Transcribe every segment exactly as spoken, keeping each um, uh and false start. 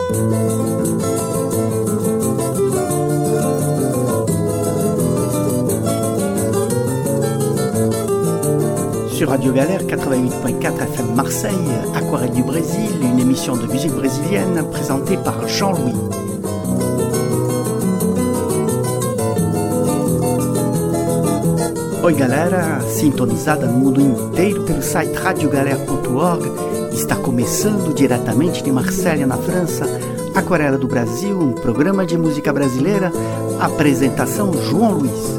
Sur Radio Galère quatre-vingt-huit virgule quatre F M Marseille, Aquarelle du Brésil, une émission de musique brésilienne présentée par Jean-Louis. Oi galera, sintonizada no mundo inteiro pelo site radio galera ponto org, está começando diretamente de Marselha, na França, Aquarela do Brasil, um programa de música brasileira, apresentação João Luiz.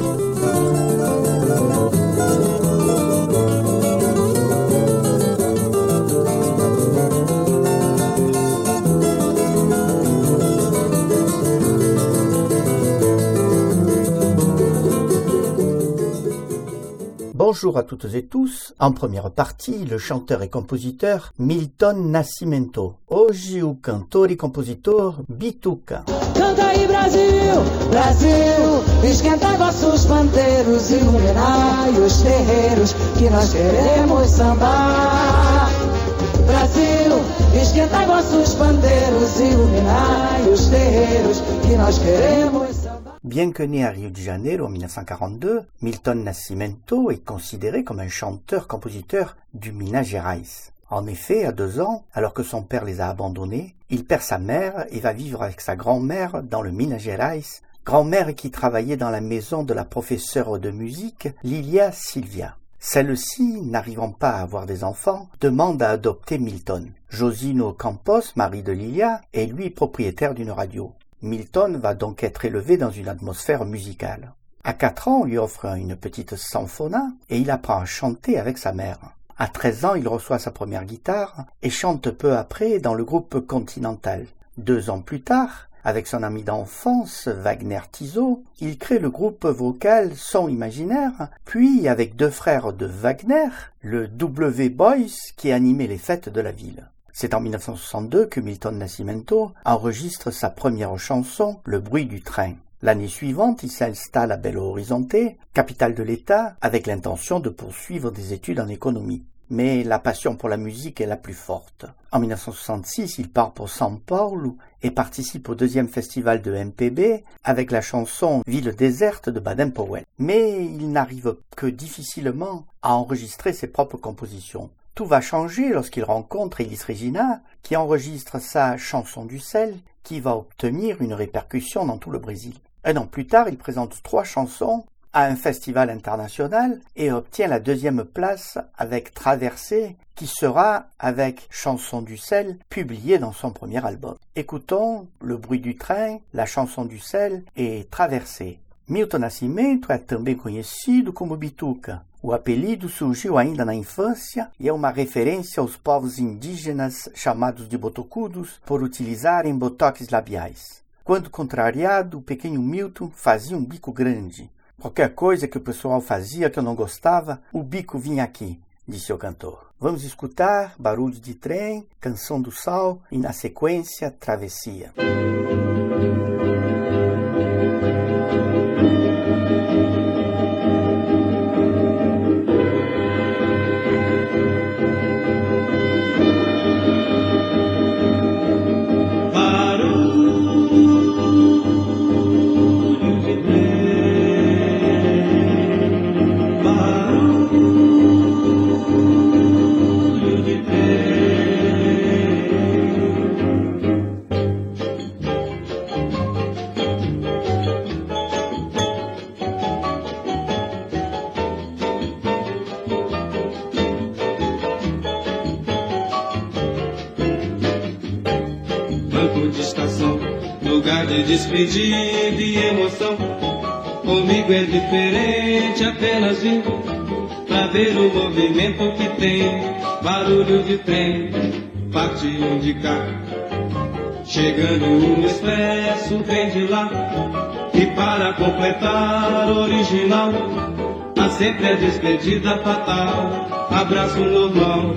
Bonjour à toutes et tous. En première partie, le chanteur et compositeur Milton Nascimento. Hoje o cantor e compositor Bituca. Canta aí Brasil, Brasil, esquenta vossos pandeiros, iluminai os terreiros que nós queremos sambar. Brasil, esquentai vossos pandeiros, iluminai os terreiros que nós queremos sambar. Bien que né à Rio de Janeiro en dix-neuf cent quarante-deux, Milton Nascimento est considéré comme un chanteur-compositeur du Minas Gerais. En effet, à deux ans, alors que son père les a abandonnés, il perd sa mère et va vivre avec sa grand-mère dans le Minas Gerais, grand-mère qui travaillait dans la maison de la professeure de musique Lilia Silvia. Celle-ci, n'arrivant pas à avoir des enfants, demande à adopter Milton. Josino Campos, mari de Lilia, est lui propriétaire d'une radio. Milton va donc être élevé dans une atmosphère musicale. À quatre ans, on lui offre une petite sanfona et il apprend à chanter avec sa mère. À treize ans, il reçoit sa première guitare et chante peu après dans le groupe Continental. Deux ans plus tard, avec son ami d'enfance, Wagner Tiso, il crée le groupe vocal Son Imaginaire, puis avec deux frères de Wagner, le W Boys qui animait les fêtes de la ville. C'est en dix-neuf cent soixante-deux que Milton Nascimento enregistre sa première chanson, Le bruit du train. L'année suivante, il s'installe à Belo Horizonte, capitale de l'État, avec l'intention de poursuivre des études en économie. Mais la passion pour la musique est la plus forte. En dix-neuf cent soixante-six, il part pour São Paulo et participe au deuxième festival de M P B avec la chanson Ville déserte de Baden Powell. Mais il n'arrive que difficilement à enregistrer ses propres compositions. Tout va changer lorsqu'il rencontre Elis Regina, qui enregistre sa chanson du sel, qui va obtenir une répercussion dans tout le Brésil. Un an plus tard, il présente trois chansons à un festival international et obtient la deuxième place avec Traversée, qui sera, avec Chanson du sel, publiée dans son premier album. Écoutons Le bruit du train, La chanson du sel et Traversée. Milton Nascimento é também conhecido como Bituca. O apelido surgiu ainda na infância e é uma referência aos povos indígenas chamados de botocudos por utilizarem botox labiais. Quando contrariado, o pequeno Milton fazia um bico grande. Qualquer coisa que o pessoal fazia que eu não gostava, o bico vinha aqui, disse o cantor. Vamos escutar Barulho de Trem, Canção do Sal e, na sequência, Travessia. De despedida e emoção, comigo é diferente, apenas vim pra ver o movimento que tem. Barulho de trem, parte um de cá, chegando um expresso vem de lá. E para completar original, há sempre a despedida fatal, abraço normal.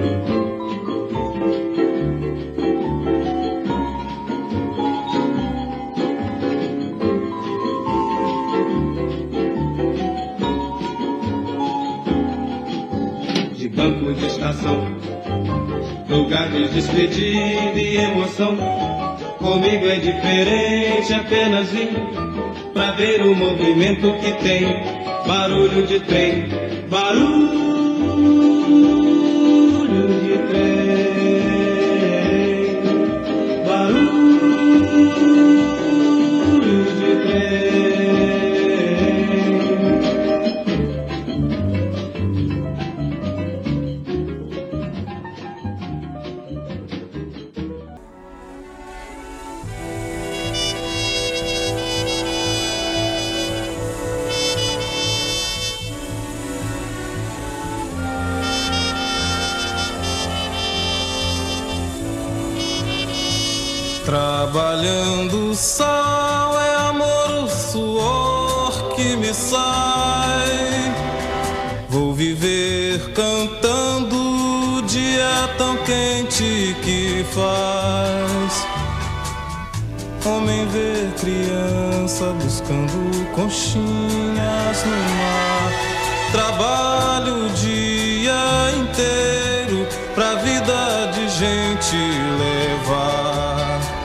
Banco de estação, lugar de despedida e emoção, Comigo é diferente, apenas vim pra ver o movimento que tem. Barulho de trem, barulho de trem, barulho de trem. Trabalhando o sol é amor, o suor que me sai. Vou viver cantando o dia tão quente que faz. Homem vê criança buscando conchinhas no mar. Trabalho o dia inteiro pra vida de gente levar.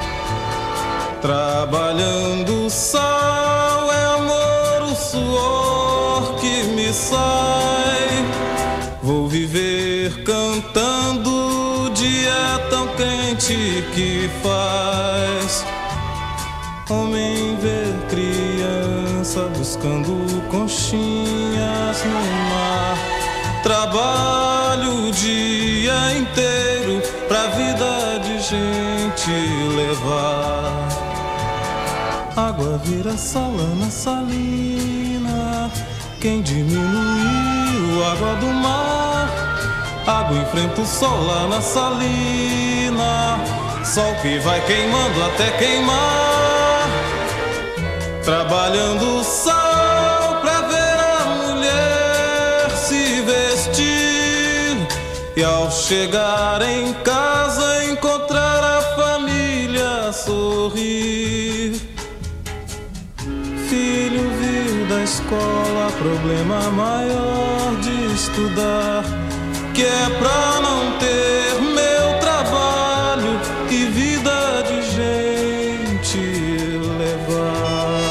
Trabalhando o sol é amor, o suor que me sai. Vou viver cantando o dia tão quente que faz. Homem vê criança buscando conchinhas no mar. Trabalho o dia inteiro pra vida de gente levar. Água vira salana salina. Quem diminuiu a água do mar? Água enfrenta o sol lá na salina. Sol que vai queimando até queimar. Trabalhando o sol pra ver a mulher se vestir. E ao chegar em casa encontrar a família sorrir. Filho vir da escola, problema maior de estudar, que é pra não ter meu trabalho e vida de gente levar.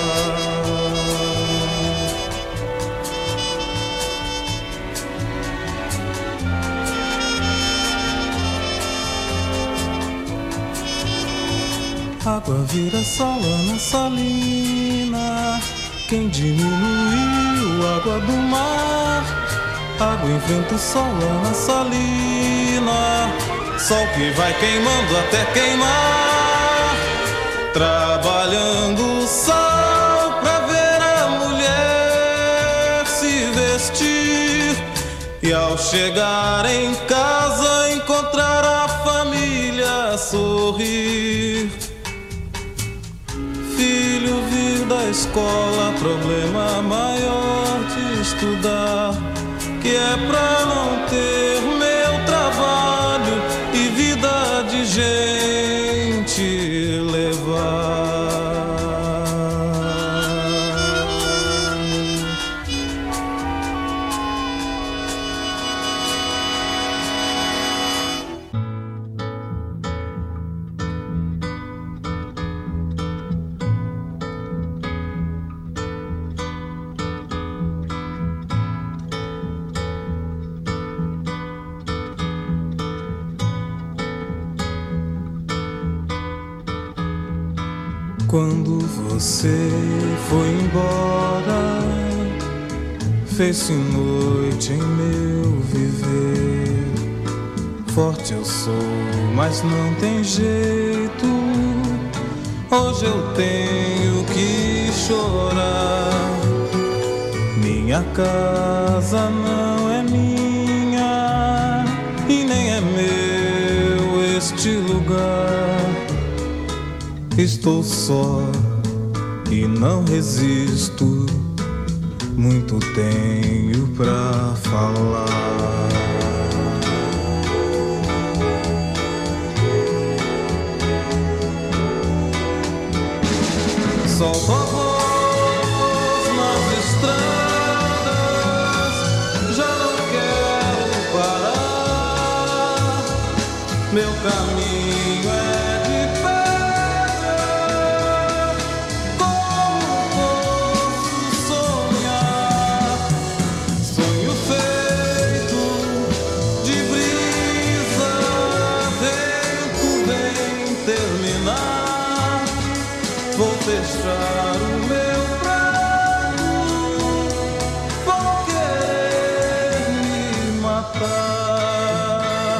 Água vira salana salina. Quem diminuiu a água do mar? Água enfrenta o sol lá na salina. Sol que vai queimando até queimar. Trabalhando o sol pra ver a mulher se vestir. E ao chegar em casa encontrar a família sorrir. Filho vir da escola, problema maior de estudar, que é pra não ter meu trabalho e vida de gente levar. Quando você foi embora, fez-se noite em meu viver. Forte eu sou, mas não tem jeito. Hoje eu tenho que chorar. Minha casa não é minha e nem é meu este lugar. Estou só e não resisto. Muito tenho pra falar. Solto a voz nas estradas, já não quero parar. Meu caminho é de pedra terminar, vou fechar o meu prato, vou querer me matar.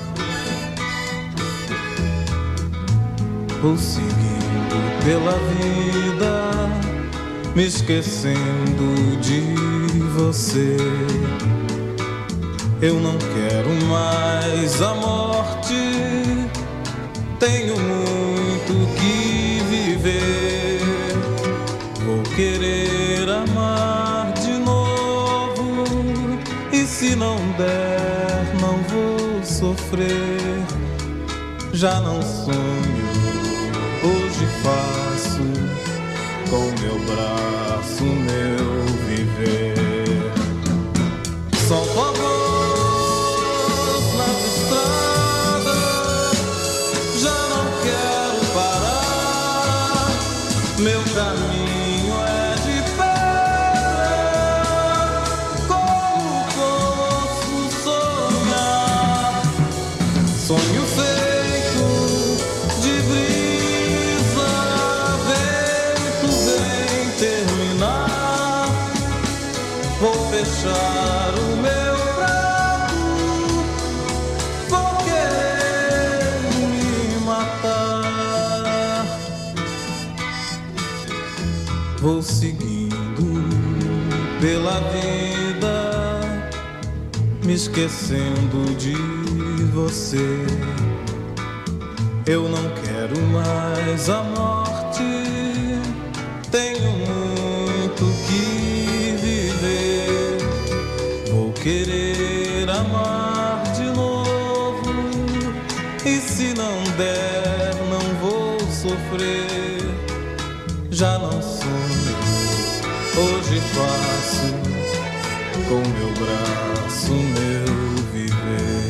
Vou seguindo pela vida, me esquecendo de você. Eu não quero mais a morte, tenho muito que viver. Vou querer amar de novo, e se não der, não vou sofrer. Já não sonho, hoje faço com meu braço meu viver. Solto a voz nas estradas, já não quero parar. Meu caminho é de pedra, como posso sonhar? Sonho feito de brisa, vento vem terminar. Vou fechar o meu prato, vou querer me matar. Vou seguindo pela vida, me esquecendo de você. Eu não quero mais a morte, tenho muito que viver. Vou querer amar de novo, e se não der, não vou sofrer. Já não sonho, hoje faço com meu braço meu viver.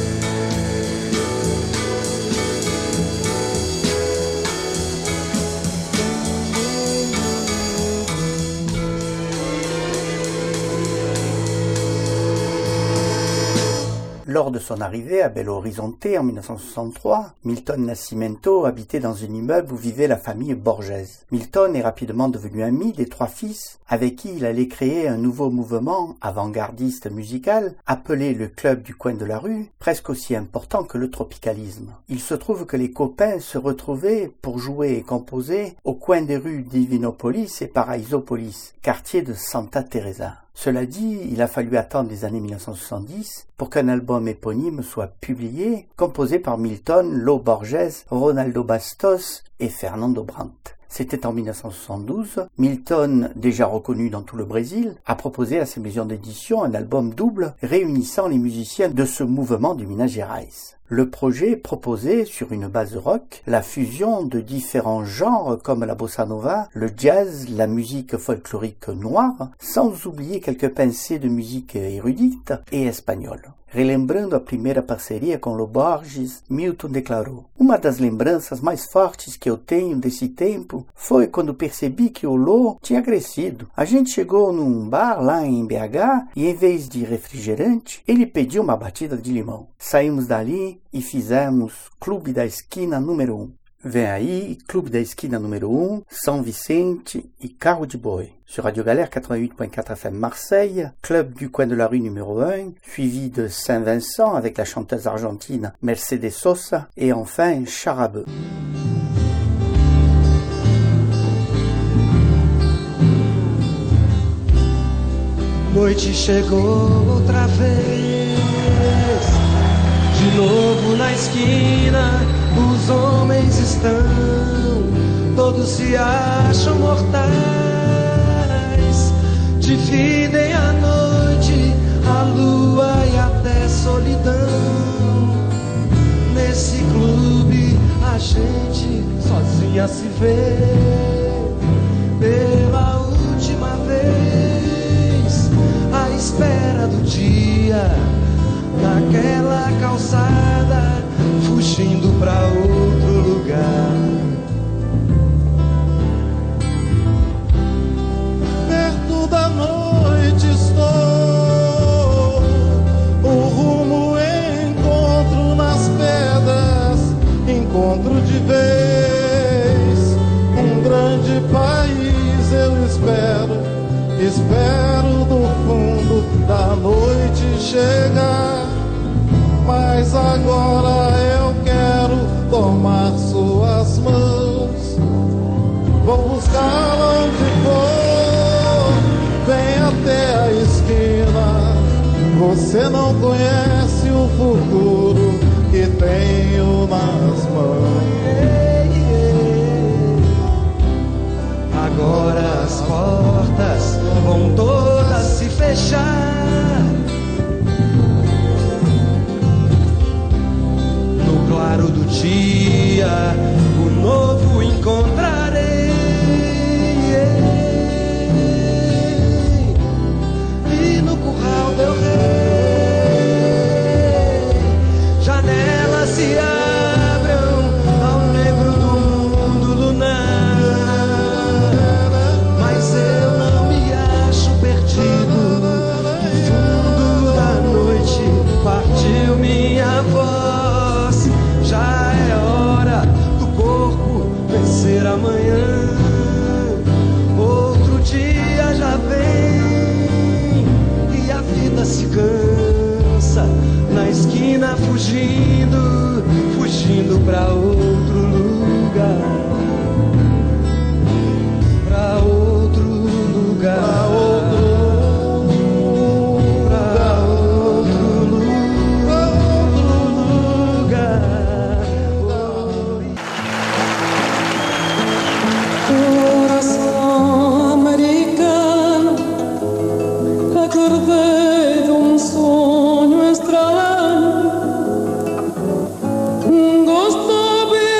Lors de son arrivée à Belo Horizonte en mille neuf cent soixante-trois, Milton Nascimento habitait dans un immeuble où vivait la famille Borges. Milton est rapidement devenu ami des trois fils, avec qui il allait créer un nouveau mouvement avant-gardiste musical appelé le Club du coin de la rue, presque aussi important que le tropicalisme. Il se trouve que les copains se retrouvaient pour jouer et composer au coin des rues Divinopolis et Paraísopolis, quartier de Santa Teresa. Cela dit, il a fallu attendre les années mille neuf cent soixante-dix pour qu'un album éponyme soit publié, composé par Milton, Lo Borges, Ronaldo Bastos et Fernando Brandt. C'était en mille neuf cent soixante-douze. Milton, déjà reconnu dans tout le Brésil, a proposé à ses maisons d'édition un album double réunissant les musiciens de ce mouvement du Minas Gerais. Le projet proposait, sur une base rock, la fusion de différents genres comme la bossa nova, le jazz, la musique folklorique noire, sans oublier quelques pincées de musique érudite et espagnole. Relembrando a primeira parceria com Lo Borges, Milton declarou: "Uma das lembranças mais fortes que eu tenho desse tempo foi quando percebi que o Lo tinha crescido. A gente chegou num bar lá em B H e, em vez de refrigerante, ele pediu uma batida de limão. Saímos dali e fizemos Clube da Esquina número um. Vem aí, Clube da Esquina número um, São Vicente e Carro de Boi." Sur Radio Galère quatre-vingt-huit virgule quatre F M Marseille, Club du coin de la rue numéro un, suivi de Saint-Vincent avec la chanteuse argentine Mercedes Sosa et enfin Charabeu. Noite chegou outra vez, de novo na esquina, os homens estão, todos se acham mortais, dividem a noite, a lua e até solidão. Nesse clube a gente sozinha se vê, pela última vez, à espera do dia, naquela calçada, fugindo pra outro lugar. Perto da noite estou, o rumo encontro nas pedras, encontro de vez. de país eu espero, espero do fundo da noite chegar. Mas agora eu quero tomar suas mãos, vou buscá-la onde for, vem até a esquina. Você não conhece o futuro que tenho nas mãos. Agora as portas vão todas se fechar. No claro do dia, o novo encontrarei. E no curral del rei, janelas se abram ao negro do mundo lunar. Mas eu não me acho perdido. No fundo da noite partiu minha voz. Já é hora do corpo vencer amanhã. Outro dia já vem e a vida se cansa na esquina, fugindo, fugindo pra outro lugar, pra outro lugar, pra outro Coração americano, acordei de um sonho estranho. Gosto bem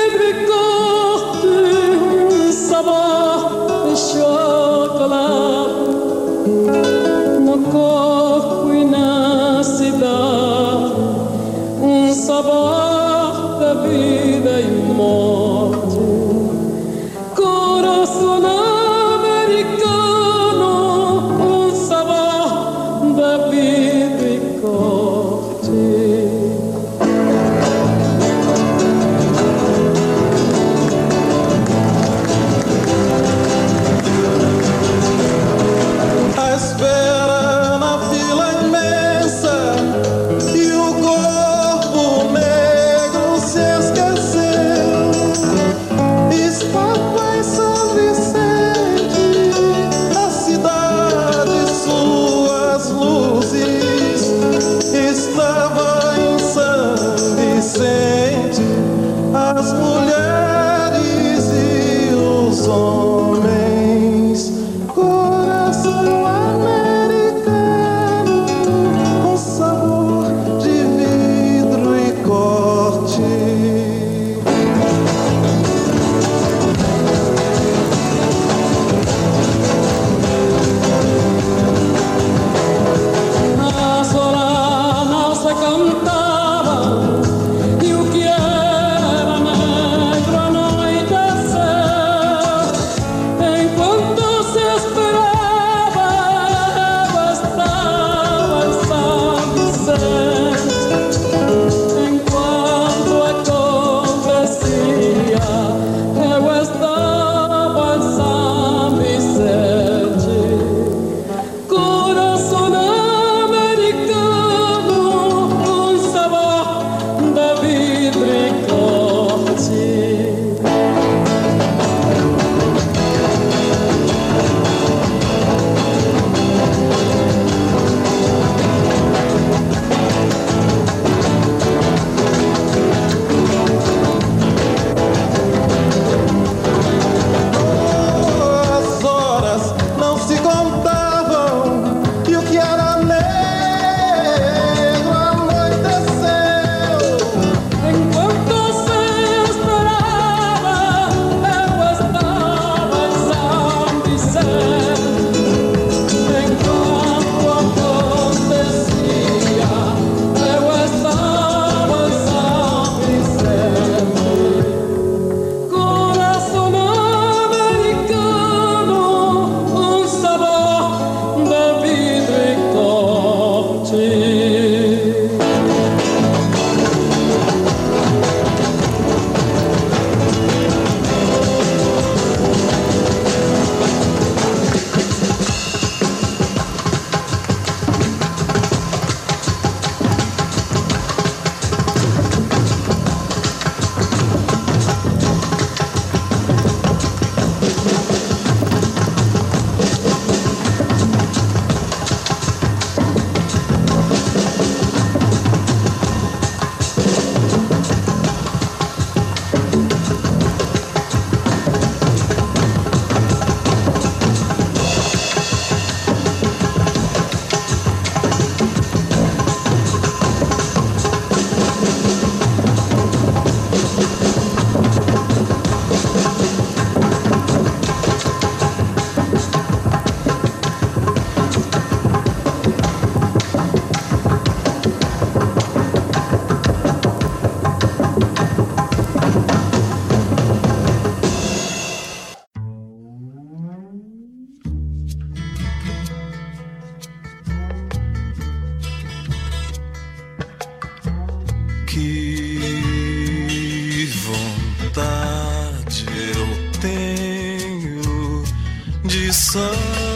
de sair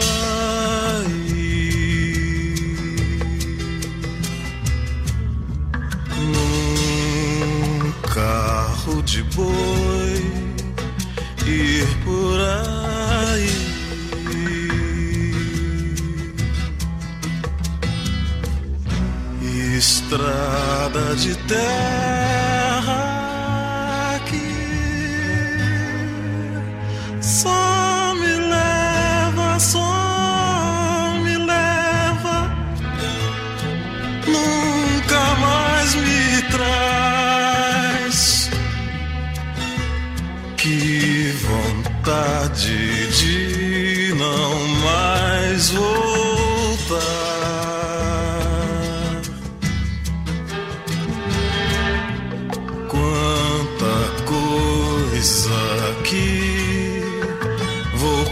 num carro de boi, ir por aí. Estrada de terra que só me leva, só me leva, nunca mais me traz. Que vontade de não mais voltar. Que vou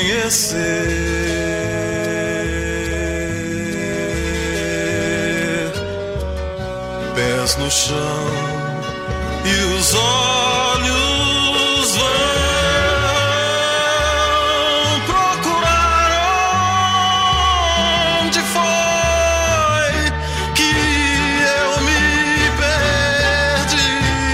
conhecer, pés no chão e os olhos vão procurar onde foi que eu me perdi.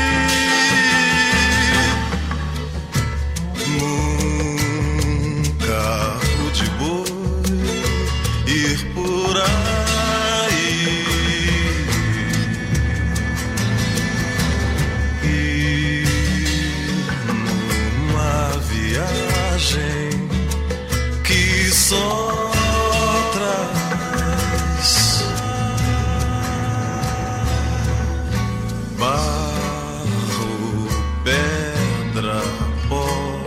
Por aí e numa viagem que só traz barro, pedra, pó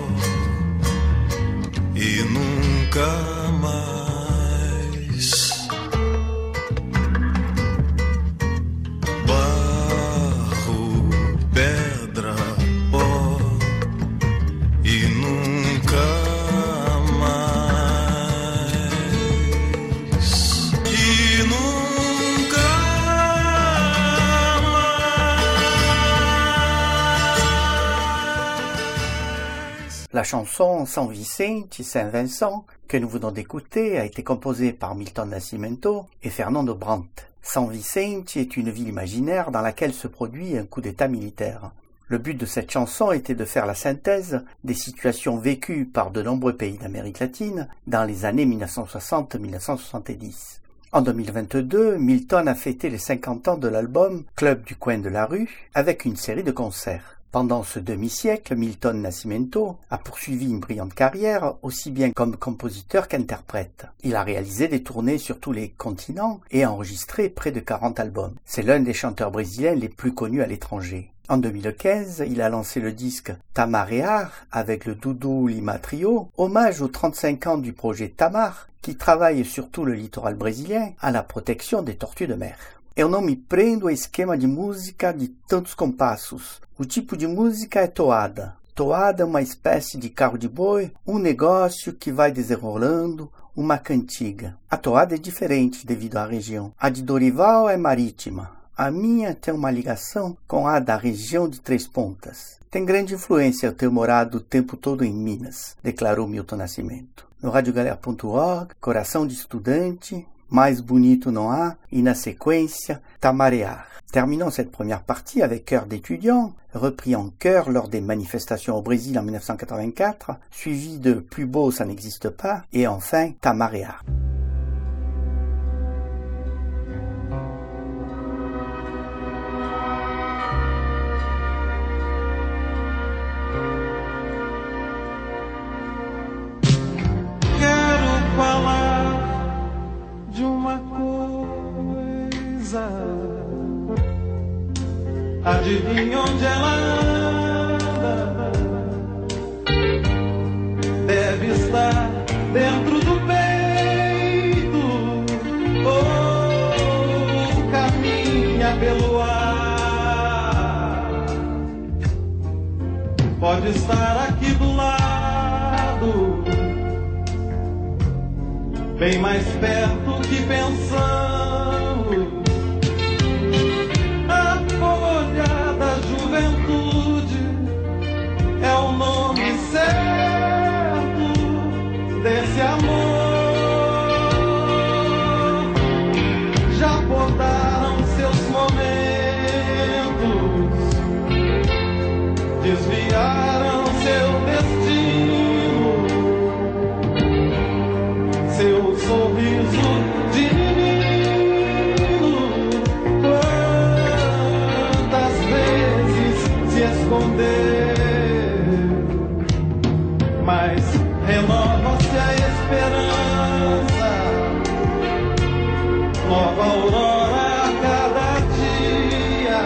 e nunca mais. La chanson San Vicente, Saint-Vincent, que nous venons d'écouter, a été composée par Milton Nascimento et Fernando Brandt. San Vicente est une ville imaginaire dans laquelle se produit un coup d'État militaire. Le but de cette chanson était de faire la synthèse des situations vécues par de nombreux pays d'Amérique latine dans les années mille neuf cent soixante à mille neuf cent soixante-dix. En deux mille vingt-deux, Milton a fêté les cinquante ans de l'album Club du coin de la rue avec une série de concerts. Pendant ce demi-siècle, Milton Nascimento a poursuivi une brillante carrière, aussi bien comme compositeur qu'interprète. Il a réalisé des tournées sur tous les continents et enregistré près de quarante albums. C'est l'un des chanteurs brésiliens les plus connus à l'étranger. En deux mille quinze, il a lancé le disque Tamarear avec le Dudu Lima Trio, hommage aux trente-cinq ans du projet Tamar, qui travaille sur tout le littoral brésilien à la protection des tortues de mer. Eu não me prendo a esquema de música de tantos compassos. O tipo de música é toada. Toada é uma espécie de carro de boi, um negócio que vai desenrolando, uma cantiga. A toada é diferente devido à região. A de Dorival é marítima. A minha tem uma ligação com a da região de Três Pontas. Tem grande influência eu ter morado o tempo todo em Minas, declarou Milton Nascimento. No radio galera ponto org, Coração de Estudante, Mais bonito não há, e na séquência, Tamarear. Terminons cette première partie avec Cœur d'étudiant, repris en chœur lors des manifestations au Brésil en mille neuf cent quatre-vingt-quatre, suivi de Plus beau ça n'existe pas, et enfin Tamarear. Quero falar de uma coisa. Adivinha onde ela anda? Deve estar dentro do peito ou caminha pelo ar. Pode estar aqui do lado, bem mais perto que pensamos. A folha da juventude é o nome certo desse mas renova-se a esperança, nova aurora a cada dia,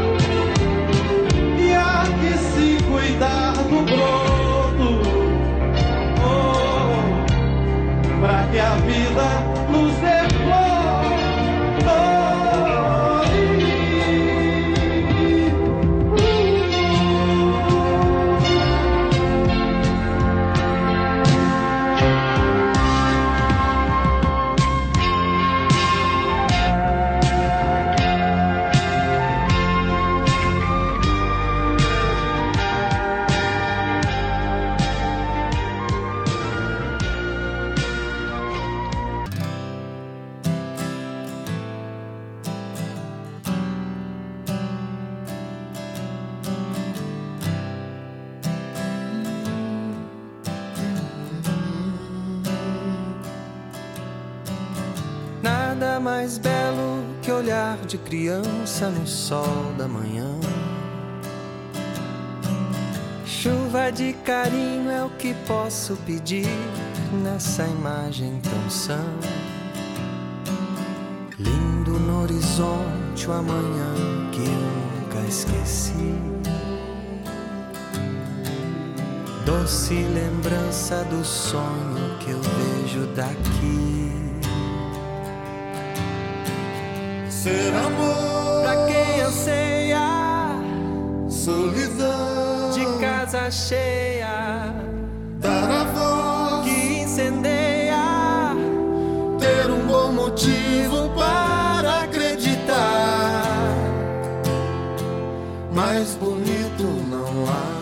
e há que se cuidar do broto, oh, pra que a vida nos dê flor. Nada mais belo que olhar de criança no sol da manhã. Chuva de carinho é o que posso pedir nessa imagem tão sã. Lindo no horizonte o amanhã que eu nunca esqueci. Doce lembrança do sonho que eu vejo daqui. Ser amor Pra quem anseia solidão, de casa cheia, dar a voz que incendeia, ter um bom motivo para acreditar. Mais bonito não há.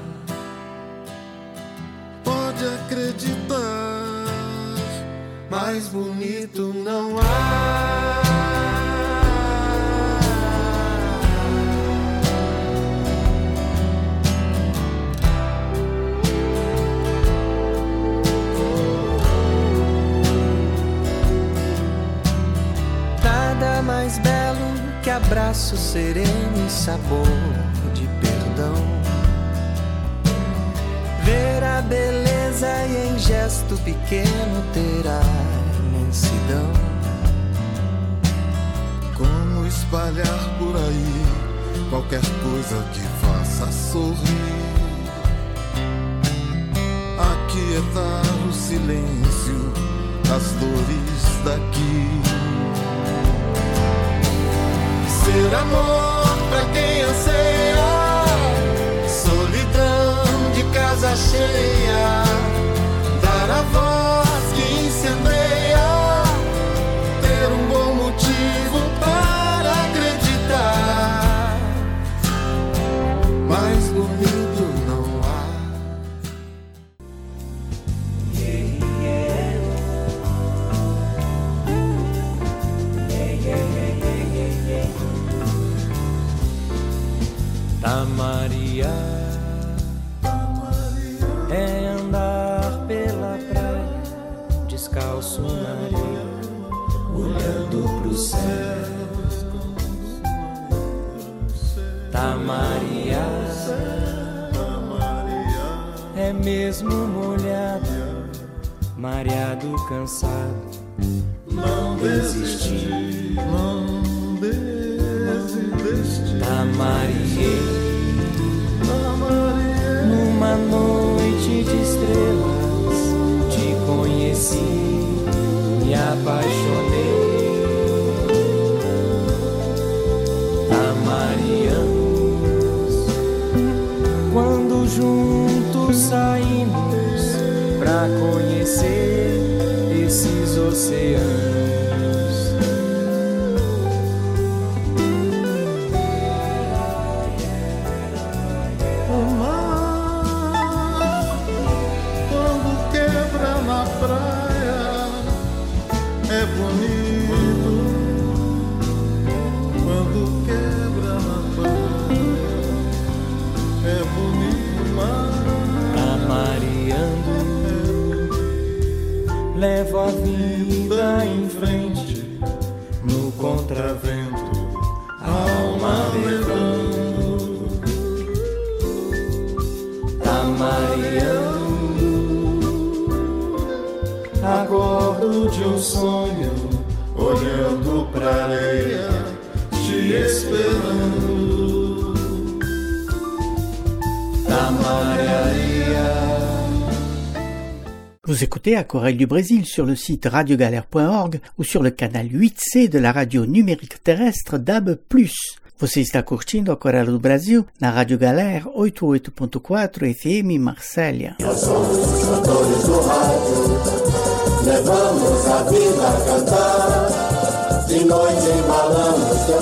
Pode acreditar. Mais bonito não há. Mais belo que abraço sereno e sabor de perdão. Ver a beleza e em gesto pequeno ter a imensidão. Como espalhar por aí qualquer coisa que faça sorrir, aquietar o silêncio das dores daqui. Ser amor pra quem anseia, solidão de casa cheia, dar a voz que incendeia, ter um bom motivo para acreditar. Mais bonito não há. Yeah, yeah. Yeah, yeah, yeah, yeah, yeah. Tamaria é andar pela praia, descalço na areia, olhando pro céu. Tamaria é mesmo molhado, mareado, cansado, não desistir, Não desistir. Tamaria numa noite de estrelas te conheci, me apaixonei. Tamarianos, quando juntos saímos pra conhecer esses oceanos. É bonito quando quebra na praia, é bonito, Tamariando, levo a vida em frente, no contravento, alma levando. Tamariando, Acordo de um sonho, olhando pra areia, te esperando. Tamaria. Vous écoutez Aquarelle du Brésil sur le site radio galère point org ou sur le canal huit C de la radio numérique terrestre D A B plus. Você está curtindo Aquarela do Brasil na Rádio Galera oitenta e oito ponto quatro F M Marsella. Nós somos os cantores do rádio, levamos a vida a cantar. De noite embalamos teu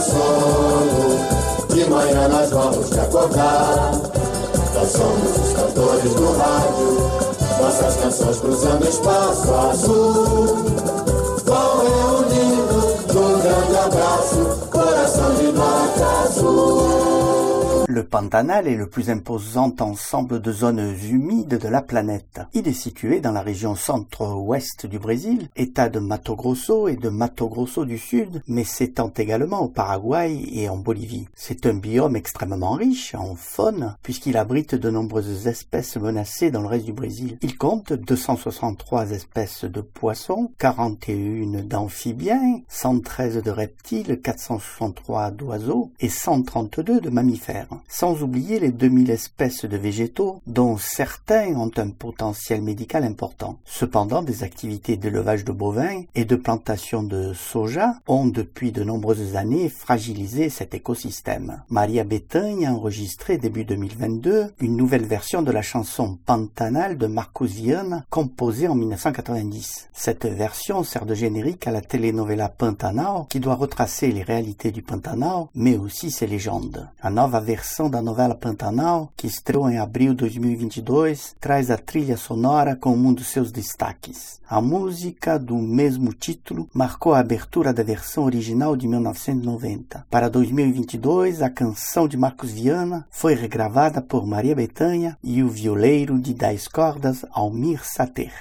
sono, de manhã nós vamos te acordar. Nós somos os cantores do rádio, nossas canções cruzando espaço azul. Vão reunindo num grande abraço, coração de nota azul. Le Pantanal est le plus imposant ensemble de zones humides de la planète. Il est situé dans la région centre-ouest du Brésil, état de Mato Grosso et de Mato Grosso du Sud, mais s'étend également au Paraguay et en Bolivie. C'est un biome extrêmement riche en faune, puisqu'il abrite de nombreuses espèces menacées dans le reste du Brésil. Il compte deux cent soixante-trois espèces de poissons, quarante et une d'amphibiens, cent treize de reptiles, quatre cent soixante-trois d'oiseaux et cent trente-deux de mammifères. Sans oublier les deux mille espèces de végétaux, dont certains ont un potentiel médical important. Cependant, des activités d'élevage de bovins et de plantation de soja ont depuis de nombreuses années fragilisé cet écosystème. Maria Bethânia a enregistré début deux mille vingt-deux une nouvelle version de la chanson Pantanal de Marcos Viana, composée en mille neuf cent quatre-vingt-dix. Cette version sert de générique à la telenovela Pantanal, qui doit retracer les réalités du Pantanal, mais aussi ses légendes. A nova versão da novela Pantanal, que estreou em abril de dois mil e vinte e dois, traz a trilha sonora com um dos seus destaques. A música do mesmo título marcou a abertura da versão original de mil novecentos e noventa. Para dois mil e vinte e dois, a canção de Marcos Viana foi regravada por Maria Bethânia e o violeiro de dez cordas Almir Sater.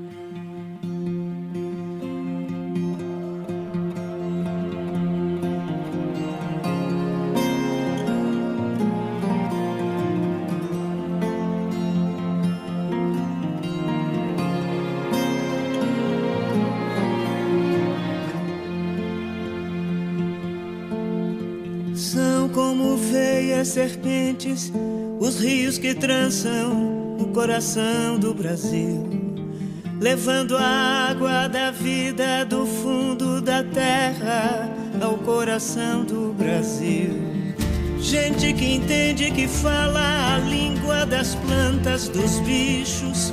Como veias serpentes, os rios que trançam o coração do Brasil, levando a água da vida do fundo da terra ao coração do Brasil. Gente que entende, que fala a língua das plantas, dos bichos.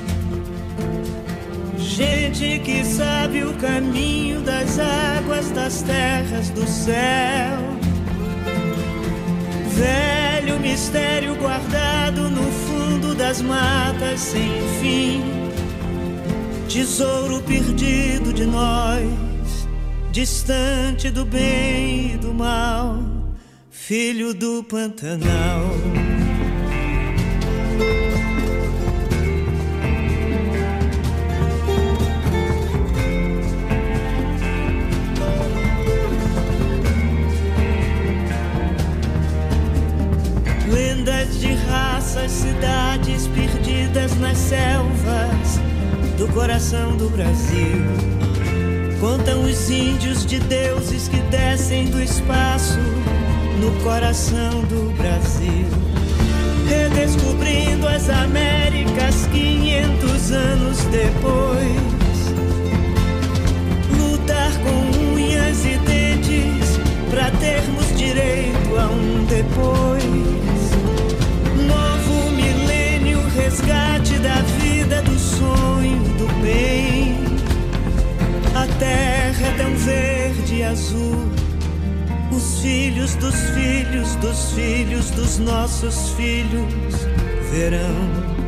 Gente que sabe o caminho das águas, das terras, do céu. Velho mistério guardado no fundo das matas sem fim, tesouro perdido de nós, distante do bem e do mal, filho do Pantanal. Lendas de raças, cidades perdidas nas selvas do coração do Brasil. Contam os índios de deuses que descem do espaço no coração do Brasil. Redescobrindo as Américas quinhentos anos depois. Lutar com unhas e dentes pra termos direito a um depois. Novo milênio, resgate da vida, do sonho, do bem. A terra é tão verde e azul. Os filhos dos filhos dos filhos dos nossos filhos verão.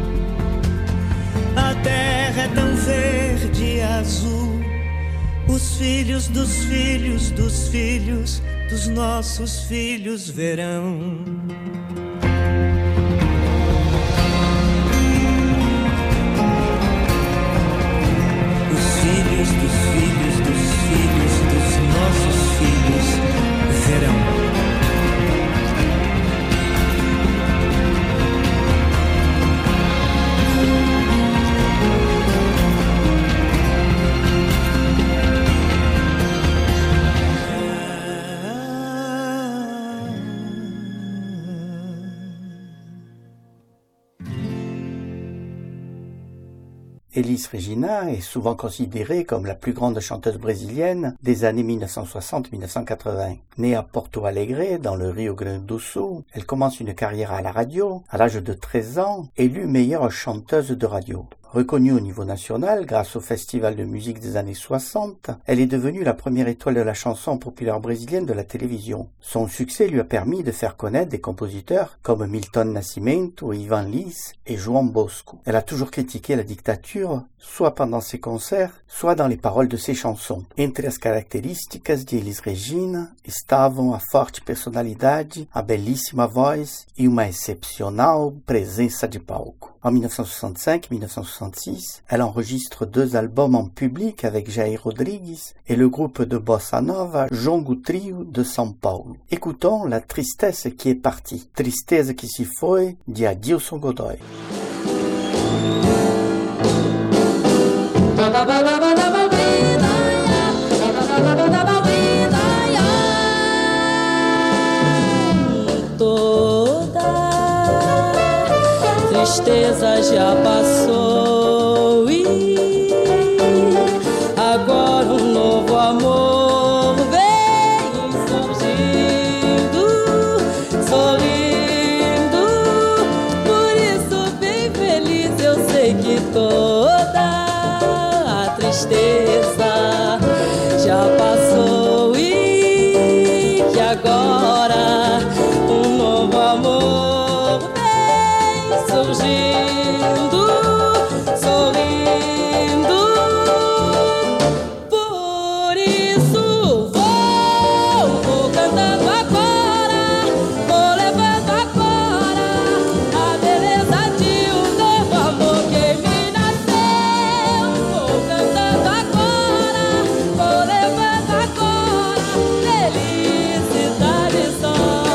A terra é tão verde e azul. Os filhos dos filhos dos filhos dos nossos filhos verão. Os filhos dos filhos dos filhos dos nossos filhos verão. Elis Regina est souvent considérée comme la plus grande chanteuse brésilienne des années mille neuf cent soixante à mille neuf cent quatre-vingts. Née à Porto Alegre, dans le Rio Grande do Sul, elle commence une carrière à la radio à l'âge de treize ans, élue meilleure chanteuse de radio. Reconnue au niveau national grâce au Festival de musique des années soixante, elle est devenue la première étoile de la chanson populaire brésilienne de la télévision. Son succès lui a permis de faire connaître des compositeurs comme Milton Nascimento, Ivan Lins et João Bosco. Elle a toujours critiqué la dictature, soit pendant ses concerts, soit dans les paroles de ses chansons. Entre as características de Elis Regina estavam a forte personalidade, a belíssima voz e uma excepcional presença de palco. En mille neuf cent soixante-cinq mille neuf cent soixante-six, elle enregistre deux albums en public avec Jair Rodrigues et le groupe de bossa nova Jongo Trio de São Paulo. Écoutons La Tristesse qui est partie, Tristeza que se foi, de Adilson Godoy. Tristeza já passou e agora um novo amor vem surgindo, sorrindo. Por isso bem feliz eu sei que toda a tristeza já passou e que agora um novo amor surgindo, sorrindo. Por isso vou, vou cantando agora, vou levando agora a beleza de um novo amor que me nasceu. Vou cantando agora, vou levando agora felicidade só.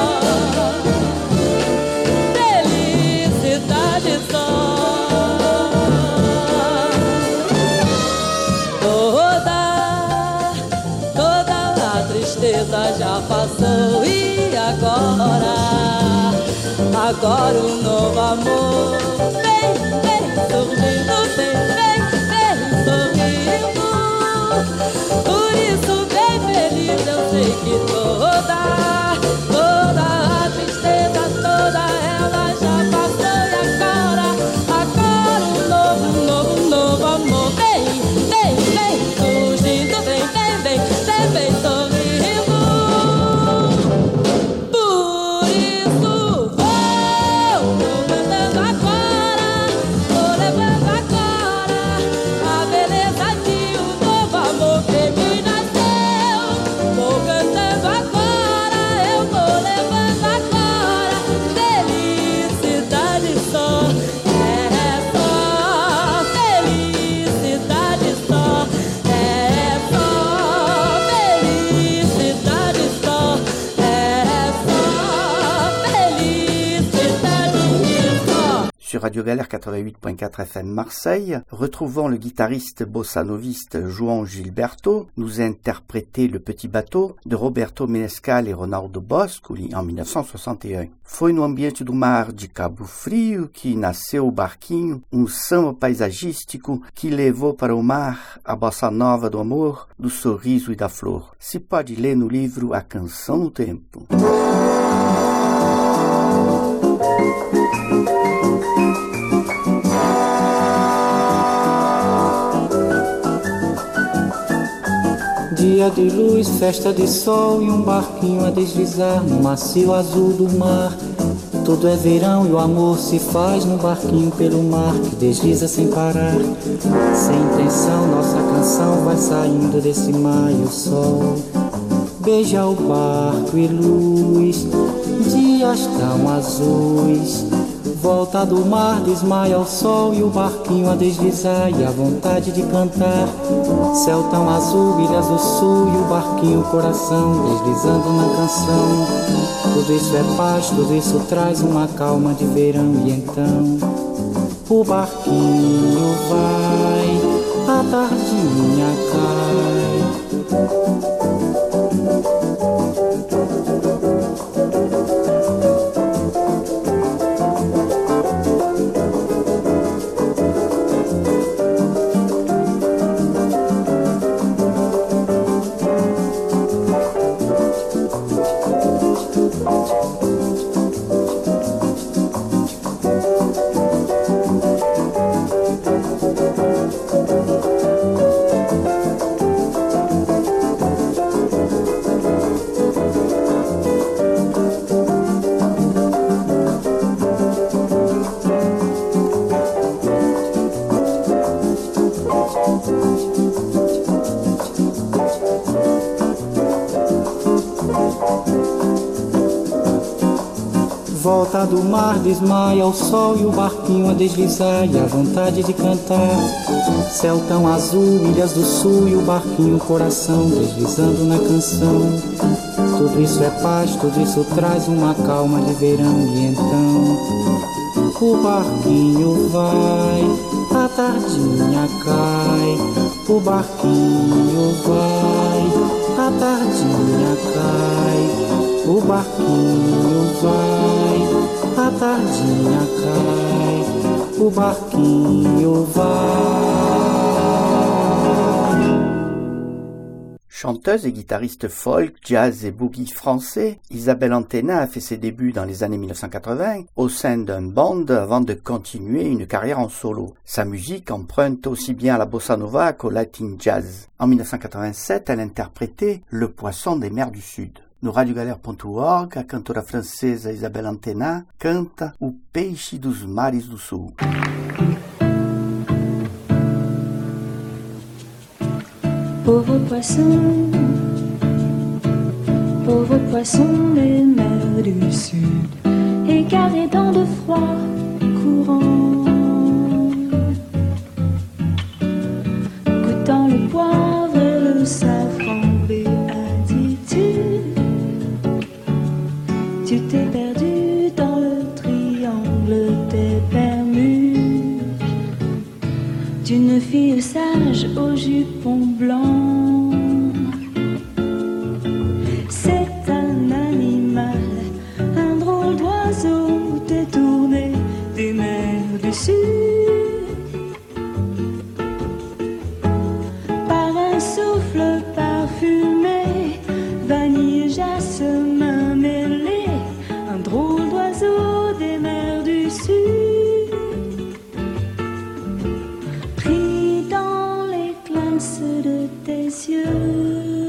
Já passou e agora, agora um novo amor vem, vem sorrindo, vem, vem, vem sorrindo. Por isso bem feliz eu sei que toda, toda a tristeza, toda ela já passou e agora, agora um novo, um novo, um novo amor vem, vem, vem surgindo, vem, vem, vem, vem, vem sorrindo. Sur Radio Galère quatre-vingt-huit point quatre F M Marseille, retrouvons le guitariste bossanoviste João Gilberto nous interpréter Le Petit Bateau de Roberto Menescal e Ronaldo Boscoli en mille neuf cent soixante et un. Foi no ambiente do mar de Cabo Frio que nasceu o barquinho, um samba paisagístico que levou para o mar a bossa nova do amor, do sorriso e da flor. Se pode ler no livro A Canção do Tempo. Dia de luz, festa de sol e um barquinho a deslizar no macio azul do mar. Tudo é verão e o amor se faz no barquinho pelo mar que desliza sem parar. Sem intenção, nossa canção vai saindo desse mar e o sol beija o barco e luz, dias tão azuis. Volta do mar, desmaia o sol e o barquinho a deslizar e a vontade de cantar. Céu tão azul, ilhas do sul e o barquinho, coração deslizando na canção. Tudo isso é paz, tudo isso traz uma calma de verão. E então o barquinho vai, a tardinha cai. porta do mar desmaia o sol e o barquinho a deslizar e a vontade de cantar. Céu tão azul, ilhas do sul e o barquinho coração deslizando na canção. Tudo isso é paz, tudo isso traz uma calma de verão. E então o barquinho vai, a tardinha cai. O barquinho vai, a tardinha cai. O barquinho vai, a tardinha cai. O barquinho vai. Chanteuse et guitariste folk, jazz et boogie français, Isabelle Antena a fait ses débuts dans les années mille neuf cent quatre-vingts au sein d'un band avant de continuer une carrière en solo. Sa musique emprunte aussi bien à la bossa nova qu'au latin jazz. En mille neuf cent quatre-vingt-sept, elle interprétait Le Poisson des mers du Sud. No radio galera ponto org, a cantora francesa Isabelle Antena canta O Peixe dos Mares do Sul. Pauvre poisson, pauvre poisson des mers du Sud, égaré dans de froids courants, goûtant le poivre et le safran, béatitude, tu t'es perdu dans le triangle des Bermudes, d'une fille sage au jupon blanc. C'est un animal, un drôle d'oiseau détourné des mers du Sud. Par un souffle parfumé, vanille, jasmin mêlé, un drôle d'oiseau des mers du Sud. Pris dans l'éclance de tes yeux.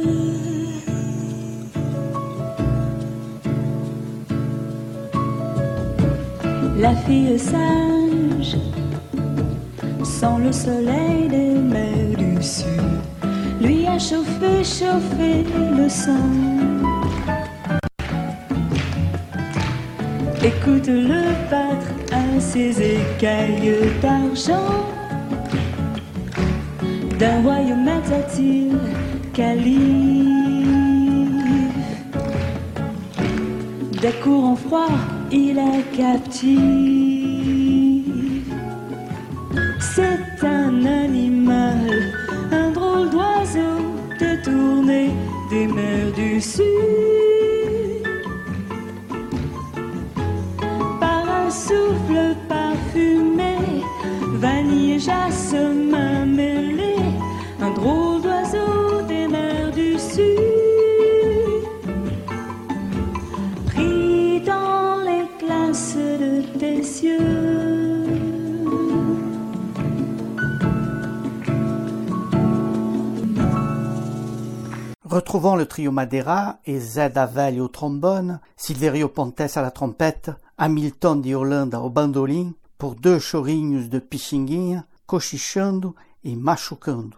La fille sage, sans le soleil des mers du Sud, lui a chauffé, chauffé le sang. Écoute-le battre à ses écailles d'argent. D'un royaume a-t-il calife, des courants froids il est captif. C'est un animal, un drôle d'oiseau détourné des mers du Sud. Par un souffle parfumé, vanille et jasmin mêlé, un drôle d'oiseau des mers du Sud. Pris dans les glaces de tes yeux. Retrouvons le trio Madeira et Zé Avelli au trombone, Silverio Pontes à la trompette, Hamilton de Holanda ao bandolim, por deux chorinhos de pixinguinha, cochichando e machucando.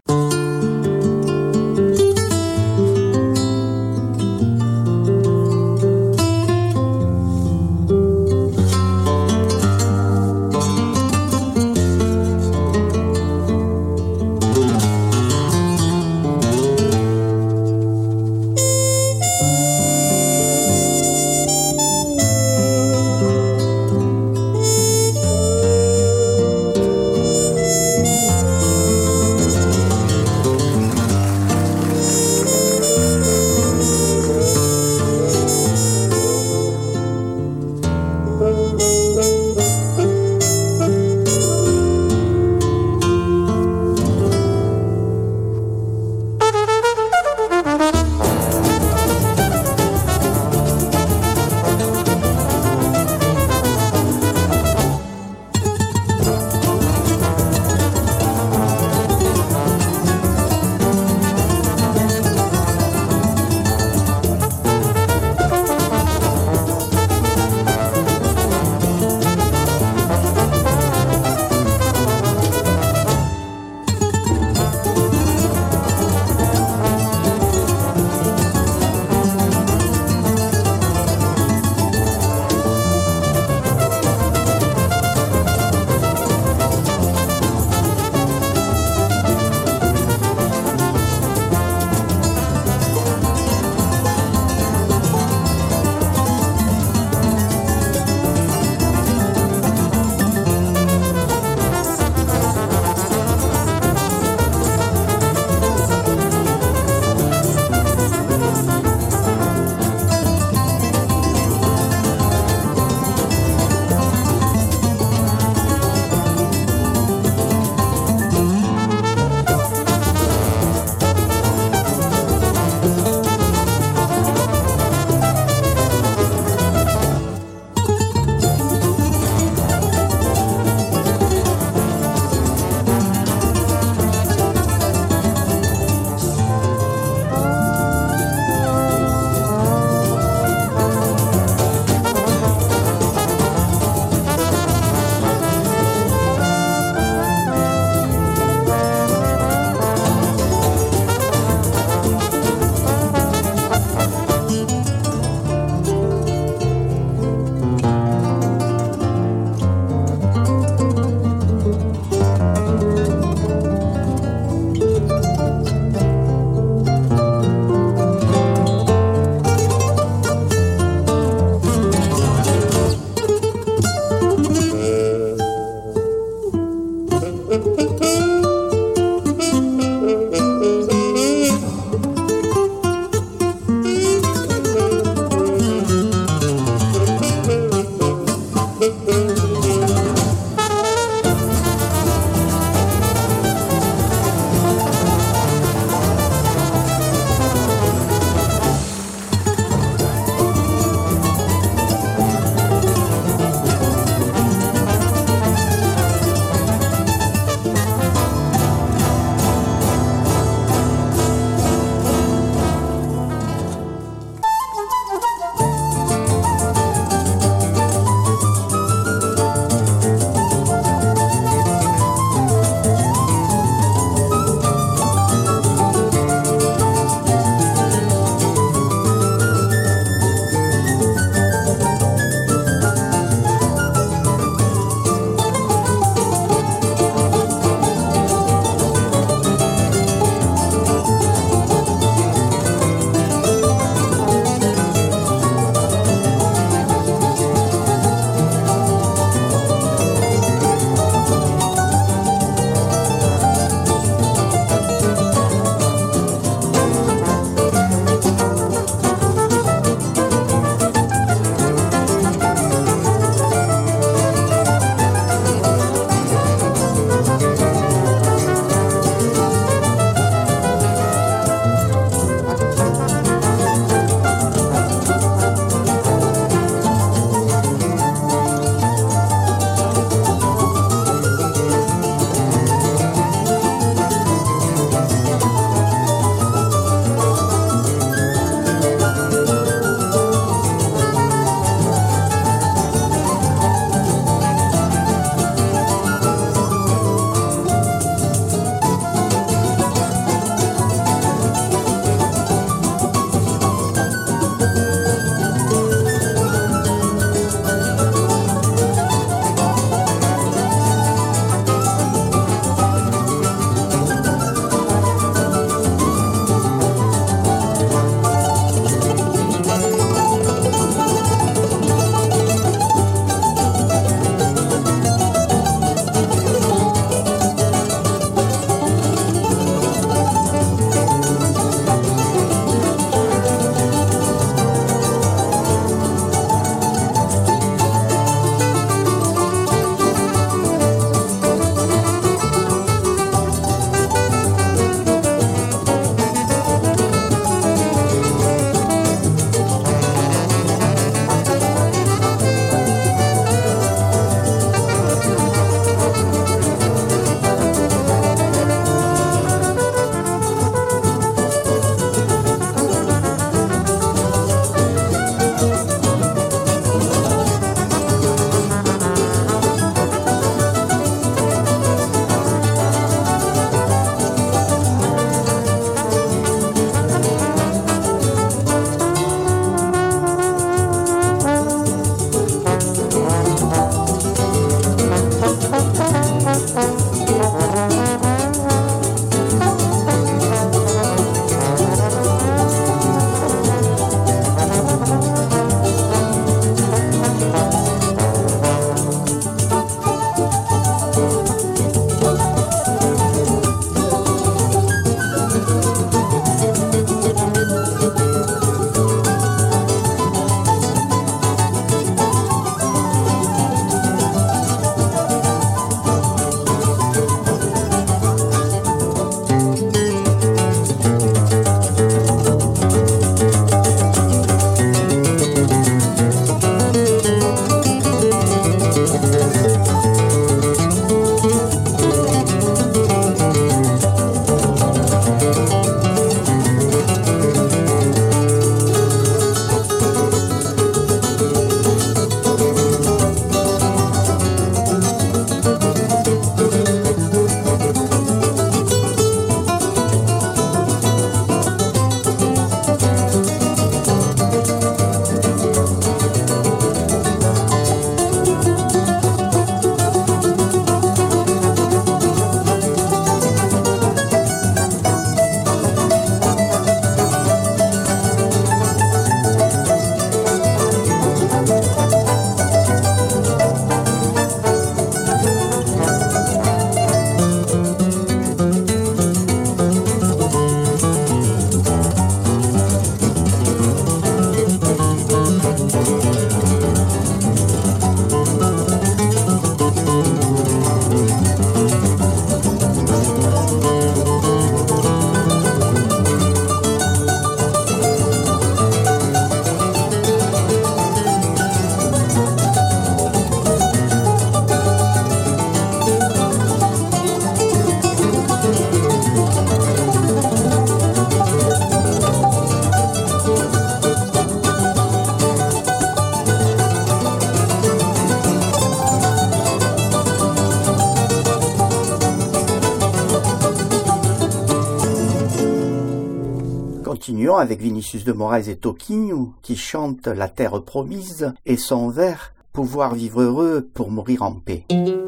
continuons avec Vinicius de Moraes et Toquinho qui chantent La terre promise et son vers Pouvoir vivre heureux pour mourir en paix.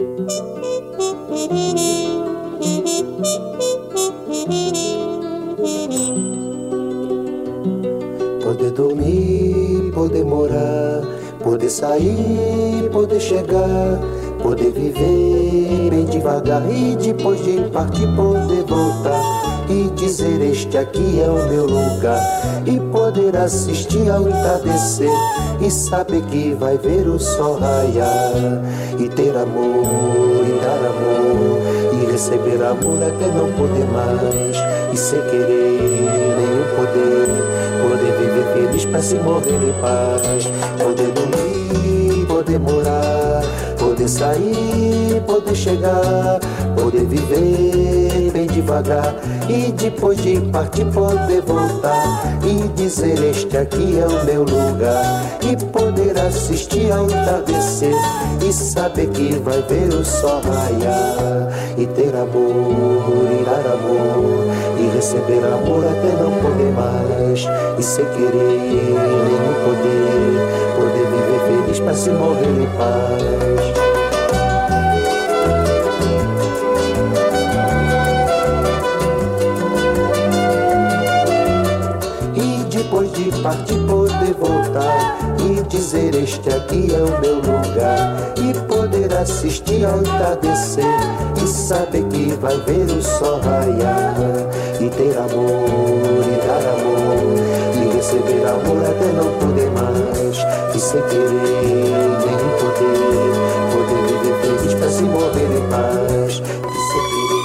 Poder dormir, poder morar, poder sair, poder chegar, poder viver bem devagar e depois de partir poder voltar e dizer este aqui é o meu lugar e poder assistir ao entardecer e saber que vai ver o sol raiar e ter amor e dar amor e receber amor até não poder mais e sem querer nenhum poder poder viver feliz pra se morrer em paz, poder dormir, poder morar, poder sair, poder chegar, poder viver bem devagar e depois de partir poder voltar e dizer este aqui é o meu lugar e poder assistir ao entardecer e saber que vai ver o sol raiar e ter amor e dar amor e receber amor até não poder mais e sem querer nenhum poder poder viver feliz pra se morrer em paz. Depois de partir poder voltar e dizer este aqui é o meu lugar e poder assistir ao entardecer e saber que vai ver o sol raiar e ter amor e dar amor e receber amor até não poder mais e sem querer nenhum poder poder viver feliz pra se morrer em paz e sem querer.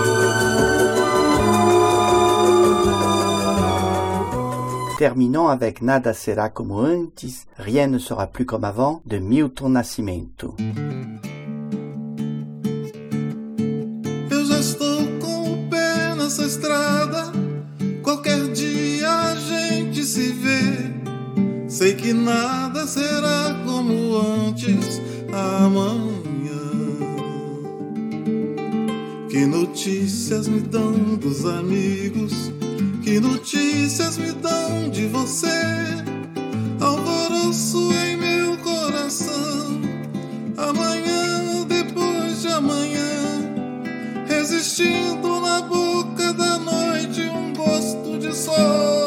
Terminons avec Nada será como antes, rien ne sera plus comme avant, de Milton Nascimento. Eu já estou com o pé nessa estrada, qualquer dia a gente se vê. Sei que nada será como antes, amanhã. Que notícias me dão dos amigos? Que notícias me dão de você? Alvoroço em meu coração. Amanhã, depois de amanhã, resistindo na boca da noite um gosto de sol.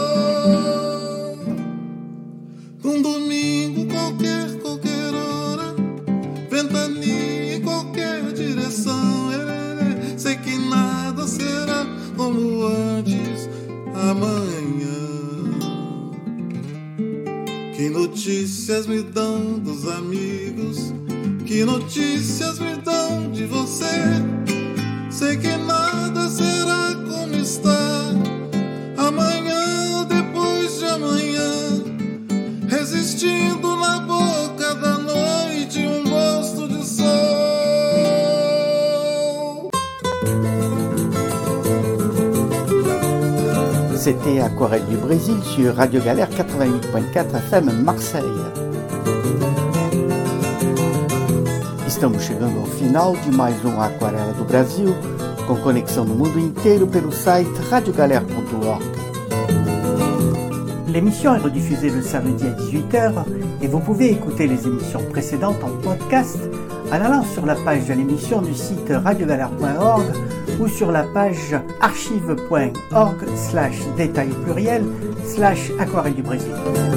Um domingo qualquer, qualquer hora, ventania em qualquer direção. Sei que nada será como antes, amanhã. Que notícias me dão dos amigos? Que notícias me dão de você? Sei que nada será como está. Amanhã, depois de amanhã, resistindo na boca da noite um gosto de sol. C'était Aquarelle du Brésil sur Radio Galère quatre-vingt-huit virgule quatre F M Marseille. Estamos chegando ao final de mais um Aquarela do Brasil, com conexão no mundo inteiro pelo site radio galère point org. L'émission est rediffusée le samedi à dix-huit heures et vous pouvez écouter les émissions précédentes en podcast en allant sur la page de l'émission du site radio galère point org ou sur la page archive point org slash détail pluriel slash aquarelle du Brésil.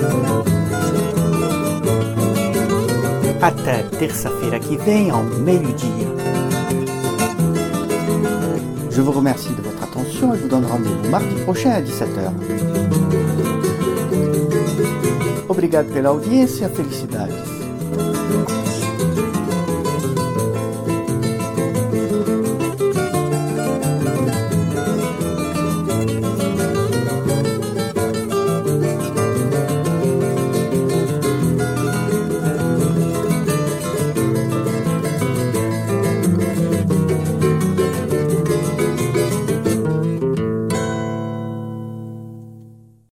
Até terça-feira que vem, ao meio-dia. Je vous remercie de votre attention et vous donne rendez-vous mardi prochain à dix-sept heures. Obrigado pela audiência, felicidades.